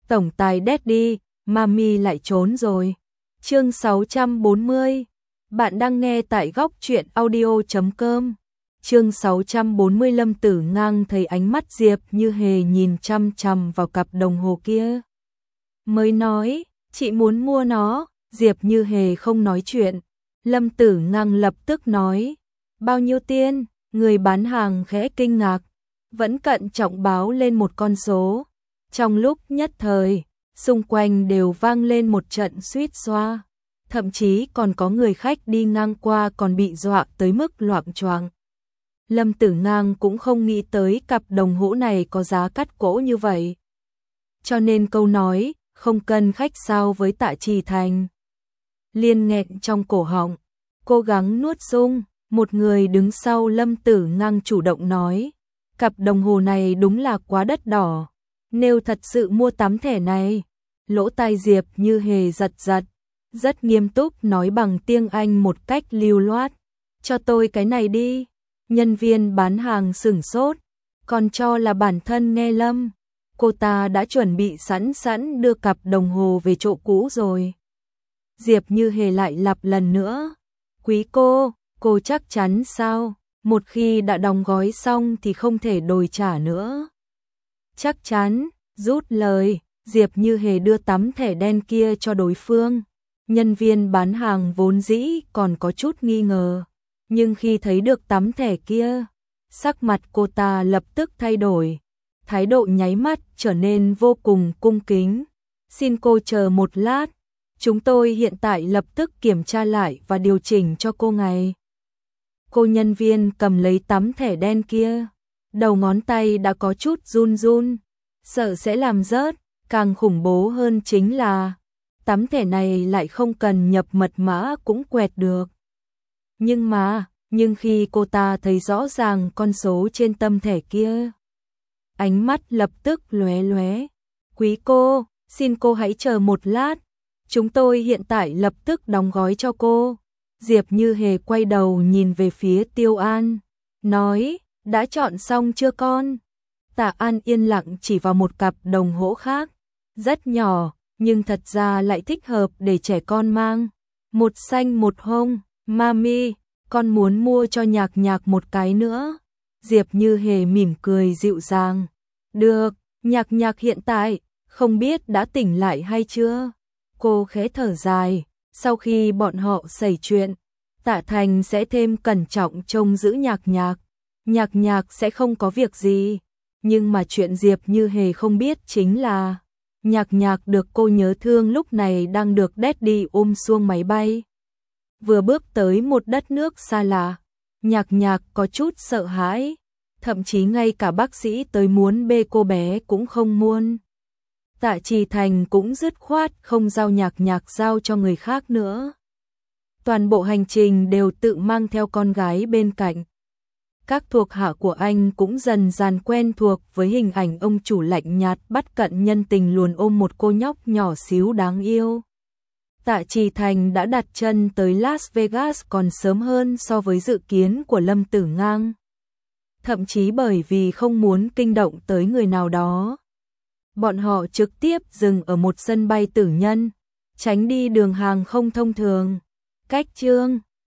tổng tài Daddy, Mami lại trốn rồi. Chương 640. Bạn đang nghe tại góc truyện audio.com. Chương 640. Lâm Tử Ngang thấy ánh mắt Diệp Như Hề nhìn chăm chăm vào cặp đồng hồ kia. Mới nói, chị muốn mua nó. Diệp Như Hề không nói chuyện. Lâm Tử Ngang lập tức nói, bao nhiêu tiền? Người bán hàng khẽ kinh ngạc, vẫn cẩn trọng báo lên một con số. Trong lúc nhất thời, xung quanh đều vang lên một trận suýt xoa. Thậm chí còn có người khách đi ngang qua còn bị dọa tới mức loạng choạng. Lâm Tử Ngang cũng không nghĩ tới cặp đồng hũ này có giá cắt cổ như vậy. Cho nên câu nói, không cần khách sao với Tạ Trì Thành liên nghẹn trong cổ họng, cố gắng nuốt sung. Một người đứng sau Lâm Tử Ngang chủ động nói, cặp đồng hồ này đúng là quá đắt đỏ. Nếu thật sự mua tấm thẻ này, lỗ tai Diệp Như Hề giật giật, rất nghiêm túc nói bằng tiếng Anh một cách lưu loát, cho tôi cái này đi. Nhân viên bán hàng sửng sốt, còn cho là bản thân nghe lầm. Cô ta đã chuẩn bị sẵn đưa cặp đồng hồ về chỗ cũ rồi. Diệp Như Hề lại lặp lần nữa, quý cô chắc chắn sao? Một khi đã đóng gói xong thì không thể đổi trả nữa. Chắc chắn, rút lời, Diệp Như Hề đưa tấm thẻ đen kia cho đối phương. Nhân viên bán hàng vốn dĩ còn có chút nghi ngờ, nhưng khi thấy được tấm thẻ kia, sắc mặt cô ta lập tức thay đổi, thái độ nháy mắt trở nên vô cùng cung kính. Xin cô chờ một lát, chúng tôi hiện tại lập tức kiểm tra lại và điều chỉnh cho cô ngay. Cô nhân viên cầm lấy tấm thẻ đen kia, đầu ngón tay đã có chút run run, sợ sẽ làm rớt. Càng khủng bố hơn chính là tấm thẻ này lại không cần nhập mật mã cũng quẹt được. Nhưng khi cô ta thấy rõ ràng con số trên tấm thẻ kia, ánh mắt lập tức lóe lóe. Quý cô, xin cô hãy chờ một lát, chúng tôi hiện tại lập tức đóng gói cho cô. Diệp Như Hề quay đầu nhìn về phía Tiêu An, nói, đã chọn xong chưa con? Tạ An yên lặng chỉ vào một cặp đồng hồ khác, rất nhỏ, nhưng thật ra lại thích hợp để trẻ con mang. Một xanh một hồng, Mami, con muốn mua cho Nhạc Nhạc một cái nữa. Diệp Như Hề mỉm cười dịu dàng, được, Nhạc Nhạc hiện tại, không biết đã tỉnh lại hay chưa? Cô khẽ thở dài, sau khi bọn họ xảy chuyện, Tạ Thành sẽ thêm cẩn trọng trông giữ Nhạc Nhạc. Nhạc Nhạc sẽ không có việc gì, nhưng mà chuyện Diệp Như Hề không biết chính là Nhạc Nhạc được cô nhớ thương lúc này đang được Daddy ôm xuống máy bay. Vừa bước tới một đất nước xa lạ, Nhạc Nhạc có chút sợ hãi, thậm chí ngay cả bác sĩ tới muốn bê cô bé cũng không muốn. Tạ Trì Thành cũng dứt khoát không giao Nhạc Nhạc giao cho người khác nữa. Toàn bộ hành trình đều tự mang theo con gái bên cạnh. Các thuộc hạ của anh cũng dần dần quen thuộc với hình ảnh ông chủ lạnh nhạt bất cận nhân tình luồn ôm một cô nhóc nhỏ xíu đáng yêu. Tạ Trì Thành đã đặt chân tới Las Vegas còn sớm hơn so với dự kiến của Lâm Tử Ngang. Thậm chí bởi vì không muốn kinh động tới người nào đó, bọn họ trực tiếp dừng ở một sân bay tư nhân, tránh đi đường hàng không thông thường. Cách chương